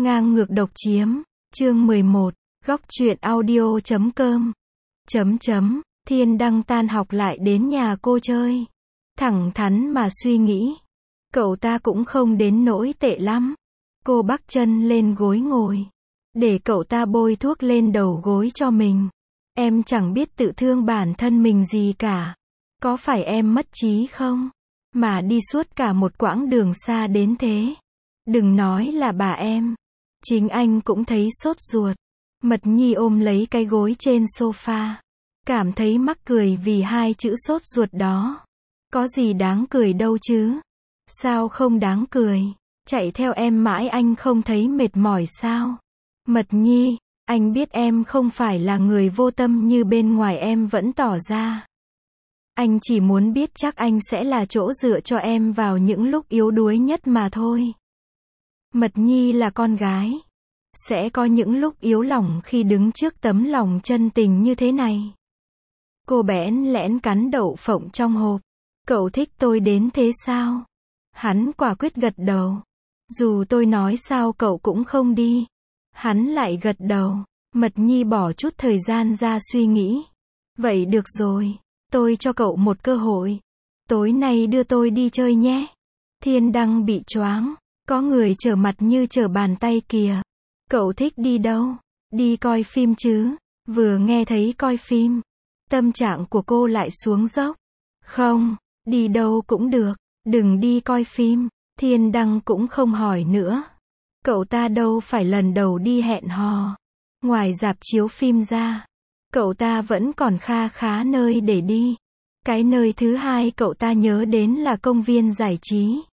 Ngang ngược độc chiếm. Chương 11. Góc truyện audio.com. Thiên Đăng tan học lại đến nhà cô chơi. Thẳng thắn mà suy nghĩ. Cậu ta cũng không đến nỗi tệ lắm. Cô bắc chân lên gối ngồi. Để cậu ta bôi thuốc lên đầu gối cho mình. Em chẳng biết tự thương bản thân mình gì cả. Có phải em mất trí không? Mà đi suốt cả một quãng đường xa đến thế. Đừng nói là bà em. Chính anh cũng thấy sốt ruột. Mật Nhi ôm lấy cái gối trên sofa. Cảm thấy mắc cười vì hai chữ sốt ruột đó. Có gì đáng cười đâu chứ? Sao không đáng cười? Chạy theo em mãi anh không thấy mệt mỏi sao? Mật Nhi, anh biết em không phải là người vô tâm như bên ngoài em vẫn tỏ ra. Anh chỉ muốn biết chắc anh sẽ là chỗ dựa cho em vào những lúc yếu đuối nhất mà thôi. Mật Nhi là con gái. Sẽ có những lúc yếu lòng khi đứng trước tấm lòng chân tình như thế này. Cô bẽn lẽn cắn đậu phộng trong hộp. Cậu thích tôi đến thế sao? Hắn quả quyết gật đầu. Dù tôi nói sao cậu cũng không đi. Hắn lại gật đầu. Mật Nhi bỏ chút thời gian ra suy nghĩ. Vậy được rồi. Tôi cho cậu một cơ hội. Tối nay đưa tôi đi chơi nhé. Thiên Đăng bị choáng. Có người trở mặt như trở bàn tay kìa. Cậu thích đi đâu? Đi coi phim chứ? Vừa nghe thấy coi phim. Tâm trạng của cô lại xuống dốc. Không, đi đâu cũng được. Đừng đi coi phim. Thiên Đăng cũng không hỏi nữa. Cậu ta đâu phải lần đầu đi hẹn hò. Ngoài rạp chiếu phim ra, cậu ta vẫn còn kha khá nơi để đi. Cái nơi thứ hai cậu ta nhớ đến là công viên giải trí.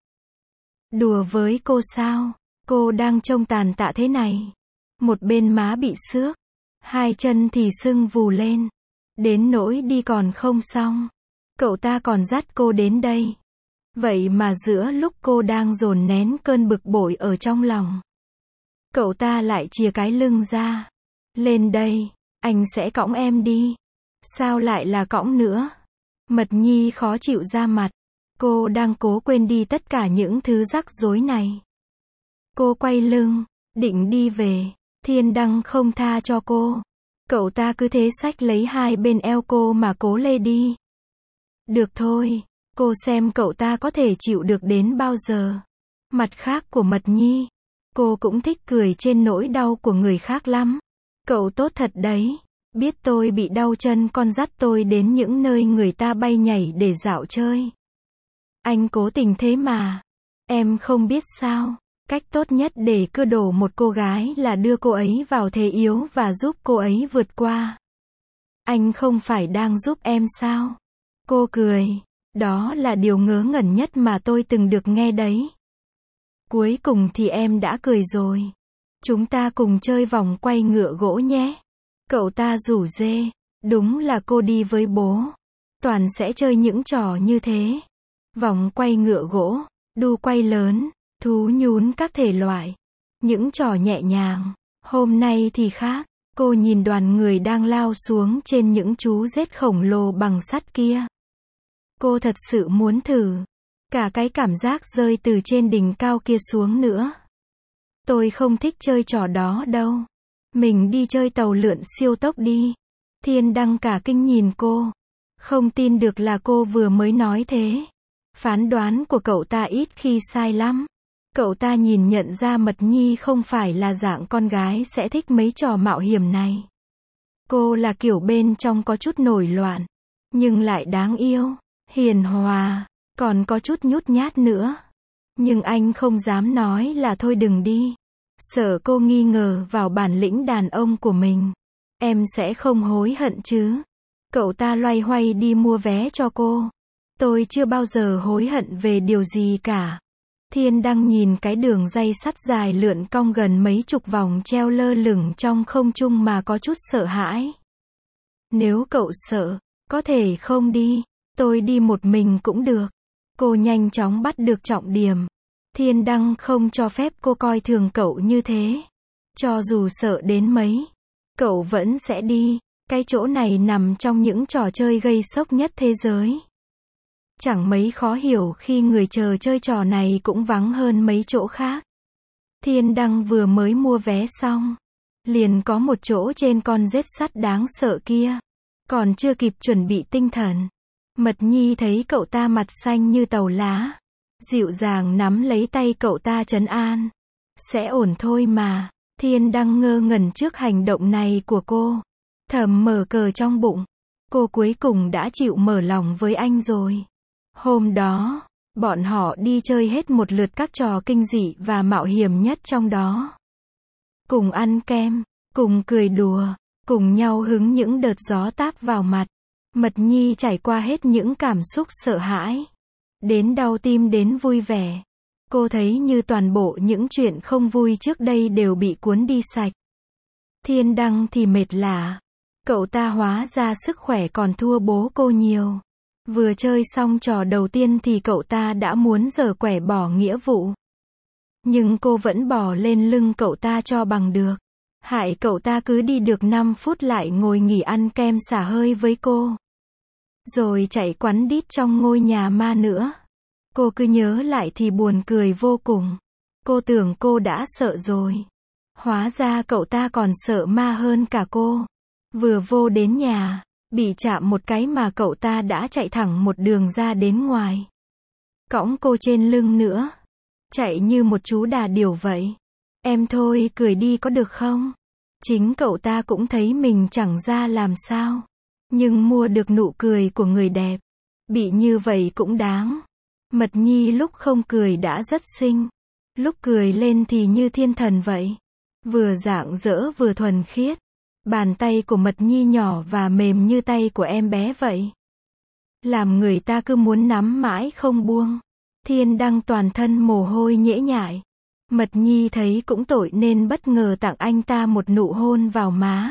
Đùa với cô sao? Cô đang trông tàn tạ thế này. Một bên má bị xước. Hai chân thì sưng vù lên. Đến nỗi đi còn không xong. Cậu ta còn dắt cô đến đây. Vậy mà giữa lúc cô đang dồn nén cơn bực bội ở trong lòng, cậu ta lại chìa cái lưng ra. Lên đây, anh sẽ cõng em đi. Sao lại là cõng nữa? Mật Nhi khó chịu ra mặt. Cô đang cố quên đi tất cả những thứ rắc rối này. Cô quay lưng, định đi về. Thiên Đăng không tha cho cô. Cậu ta cứ thế xách lấy hai bên eo cô mà cố lê đi. Được thôi, cô xem cậu ta có thể chịu được đến bao giờ. Mặt khác của Mật Nhi, cô cũng thích cười trên nỗi đau của người khác lắm. Cậu tốt thật đấy. Biết tôi bị đau chân con dắt tôi đến những nơi người ta bay nhảy để dạo chơi. Anh cố tình thế mà. Em không biết sao. Cách tốt nhất để cưa đổ một cô gái là đưa cô ấy vào thế yếu và giúp cô ấy vượt qua. Anh không phải đang giúp em sao? Cô cười. Đó là điều ngớ ngẩn nhất mà tôi từng được nghe đấy. Cuối cùng thì em đã cười rồi. Chúng ta cùng chơi vòng quay ngựa gỗ nhé. Cậu ta rủ rê. Đúng là cô đi với bố. Toàn sẽ chơi những trò như thế. Vòng quay ngựa gỗ, đu quay lớn, thú nhún các thể loại. Những trò nhẹ nhàng. Hôm nay thì khác. Cô nhìn đoàn người đang lao xuống trên những chú rết khổng lồ bằng sắt kia. Cô thật sự muốn thử. Cả cái cảm giác rơi từ trên đỉnh cao kia xuống nữa. Tôi không thích chơi trò đó đâu. Mình đi chơi tàu lượn siêu tốc đi. Thiên Đăng cả kinh nhìn cô. Không tin được là cô vừa mới nói thế. Phán đoán của cậu ta ít khi sai lắm. Cậu ta nhìn nhận ra Mật Nhi không phải là dạng con gái sẽ thích mấy trò mạo hiểm này. Cô là kiểu bên trong có chút nổi loạn, nhưng lại đáng yêu, hiền hòa, còn có chút nhút nhát nữa. Nhưng anh không dám nói là thôi đừng đi. Sợ cô nghi ngờ vào bản lĩnh đàn ông của mình. Em sẽ không hối hận chứ? Cậu ta loay hoay đi mua vé cho cô. Tôi chưa bao giờ hối hận về điều gì cả. Thiên Đăng nhìn cái đường dây sắt dài lượn cong gần mấy chục vòng treo lơ lửng trong không trung mà có chút sợ hãi. Nếu cậu sợ, có thể không đi. Tôi đi một mình cũng được. Cô nhanh chóng bắt được trọng điểm. Thiên Đăng không cho phép cô coi thường cậu như thế. Cho dù sợ đến mấy, cậu vẫn sẽ đi. Cái chỗ này nằm trong những trò chơi gây sốc nhất thế giới. Chẳng mấy khó hiểu khi người chờ chơi trò này cũng vắng hơn mấy chỗ khác. Thiên Đăng vừa mới mua vé xong. Liền có một chỗ trên con rết sắt đáng sợ kia. Còn chưa kịp chuẩn bị tinh thần. Mật Nhi thấy cậu ta mặt xanh như tàu lá. Dịu dàng nắm lấy tay cậu ta trấn an. Sẽ ổn thôi mà. Thiên Đăng ngơ ngẩn trước hành động này của cô. Thầm mở cờ trong bụng. Cô cuối cùng đã chịu mở lòng với anh rồi. Hôm đó, bọn họ đi chơi hết một lượt các trò kinh dị và mạo hiểm nhất trong đó. Cùng ăn kem, cùng cười đùa, cùng nhau hứng những đợt gió táp vào mặt. Mật Nhi trải qua hết những cảm xúc sợ hãi. Đến đau tim đến vui vẻ. Cô thấy như toàn bộ những chuyện không vui trước đây đều bị cuốn đi sạch. Thiên Đăng thì mệt lả. Cậu ta hóa ra sức khỏe còn thua bố cô nhiều. Vừa chơi xong trò đầu tiên thì cậu ta đã muốn giở quẻ bỏ nghĩa vụ. Nhưng cô vẫn bỏ lên lưng cậu ta cho bằng được. Hại cậu ta cứ đi được 5 phút lại ngồi nghỉ ăn kem xả hơi với cô. Rồi chạy quắn đít trong ngôi nhà ma nữa. Cô cứ nhớ lại thì buồn cười vô cùng. Cô tưởng cô đã sợ rồi. Hóa ra cậu ta còn sợ ma hơn cả cô. Vừa vô đến nhà, bị chạm một cái mà cậu ta đã chạy thẳng một đường ra đến ngoài. Cõng cô trên lưng nữa. Chạy như một chú đà điểu vậy. Em thôi cười đi có được không? Chính cậu ta cũng thấy mình chẳng ra làm sao. Nhưng mua được nụ cười của người đẹp. Bị như vậy cũng đáng. Mật Nhi lúc không cười đã rất xinh. Lúc cười lên thì như thiên thần vậy. Vừa rạng rỡ vừa thuần khiết. Bàn tay của Mật Nhi nhỏ và mềm như tay của em bé vậy. Làm người ta cứ muốn nắm mãi không buông. Thiên Đăng toàn thân mồ hôi nhễ nhại. Mật Nhi thấy cũng tội nên bất ngờ tặng anh ta một nụ hôn vào má.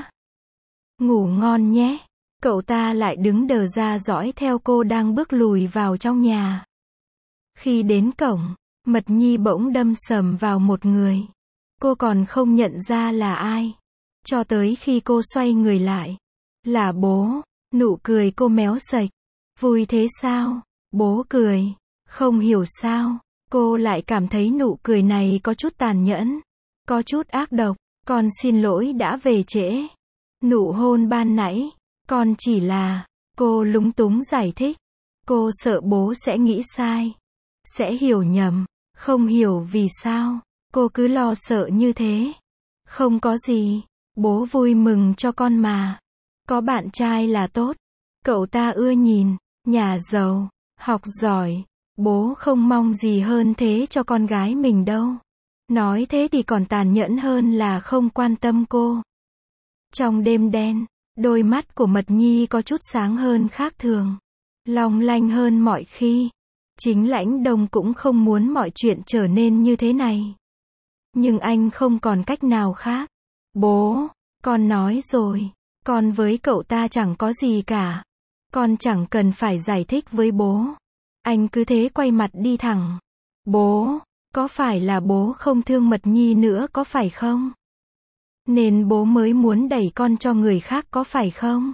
Ngủ ngon nhé. Cậu ta lại đứng đờ ra dõi theo cô đang bước lùi vào trong nhà. Khi đến cổng, Mật Nhi bỗng đâm sầm vào một người. Cô còn không nhận ra là ai. Cho tới khi cô xoay người lại. Là bố. Nụ cười cô méo sạch. Vui thế sao? Bố cười. Không hiểu sao. Cô lại cảm thấy nụ cười này có chút tàn nhẫn. Có chút ác độc. Con xin lỗi đã về trễ. Nụ hôn ban nãy. Con chỉ là. Cô lúng túng giải thích. Cô sợ bố sẽ nghĩ sai. Sẽ hiểu nhầm. Không hiểu vì sao. Cô cứ lo sợ như thế. Không có gì. Bố vui mừng cho con mà. Có bạn trai là tốt. Cậu ta ưa nhìn. Nhà giàu. Học giỏi. Bố không mong gì hơn thế cho con gái mình đâu. Nói thế thì còn tàn nhẫn hơn là không quan tâm cô. Trong đêm đen, đôi mắt của Mật Nhi có chút sáng hơn khác thường. Long lanh hơn mọi khi. Chính Lãnh Đông cũng không muốn mọi chuyện trở nên như thế này. Nhưng anh không còn cách nào khác. Bố, con nói rồi. Con với cậu ta chẳng có gì cả. Con chẳng cần phải giải thích với bố. Anh cứ thế quay mặt đi thẳng. Bố, có phải là bố không thương Mật Nhi nữa có phải không? Nên bố mới muốn đẩy con cho người khác có phải không?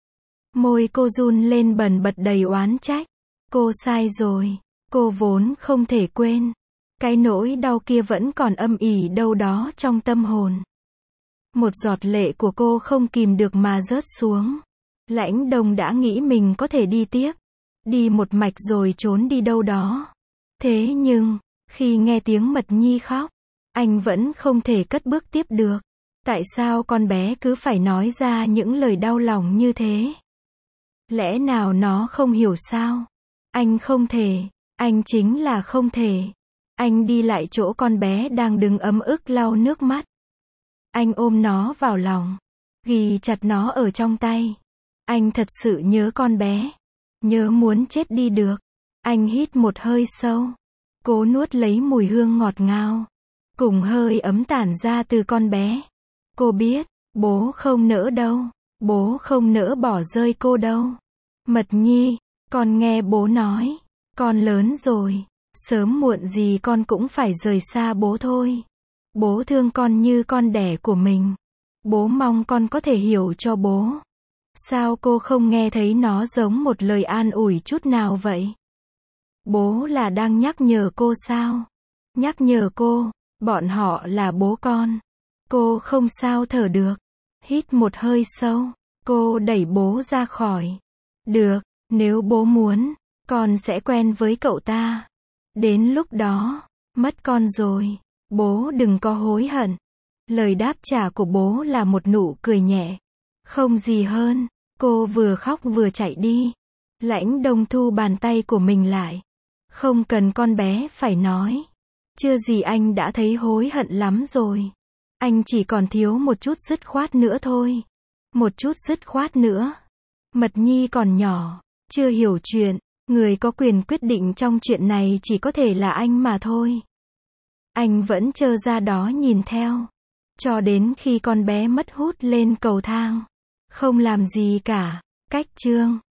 Môi cô run lên bần bật đầy oán trách. Cô sai rồi. Cô vốn không thể quên. Cái nỗi đau kia vẫn còn âm ỉ đâu đó trong tâm hồn. Một giọt lệ của cô không kìm được mà rớt xuống. Lãnh Đông đã nghĩ mình có thể đi tiếp. Đi một mạch rồi trốn đi đâu đó. Thế nhưng, khi nghe tiếng Mật Nhi khóc, anh vẫn không thể cất bước tiếp được. Tại sao con bé cứ phải nói ra những lời đau lòng như thế? Lẽ nào nó không hiểu sao? Anh không thể. Anh chính là không thể. Anh đi lại chỗ con bé đang đứng ấm ức lau nước mắt. Anh ôm nó vào lòng. Ghì chặt nó ở trong tay. Anh thật sự nhớ con bé. Nhớ muốn chết đi được. Anh hít một hơi sâu. Cố nuốt lấy mùi hương ngọt ngào. Cùng hơi ấm tản ra từ con bé. Cô biết, bố không nỡ đâu. Bố không nỡ bỏ rơi cô đâu. Mật Nhi, con nghe bố nói. Con lớn rồi. Sớm muộn gì con cũng phải rời xa bố thôi. Bố thương con như con đẻ của mình. Bố mong con có thể hiểu cho bố. Sao cô không nghe thấy nó giống một lời an ủi chút nào vậy? Bố là đang nhắc nhở cô sao? Nhắc nhở cô, Bọn họ là bố con. Cô không sao thở được. Hít một hơi sâu. Cô đẩy bố ra khỏi. Được, nếu bố muốn, con sẽ quen với cậu ta. Đến lúc đó, mất con rồi, bố đừng có hối hận. Lời đáp trả của bố là một nụ cười nhẹ. Không gì hơn. Cô vừa khóc vừa chạy đi. Lãnh Đông thu bàn tay của mình lại. Không cần con bé phải nói. Chưa gì anh đã thấy hối hận lắm rồi. Anh chỉ còn thiếu một chút dứt khoát nữa thôi. Một chút dứt khoát nữa. Mật Nhi còn nhỏ, chưa hiểu chuyện. Người có quyền quyết định trong chuyện này chỉ có thể là anh mà thôi. Anh vẫn trơ ra đó nhìn theo. Cho đến khi con bé mất hút lên cầu thang. Không làm gì cả. Cách chương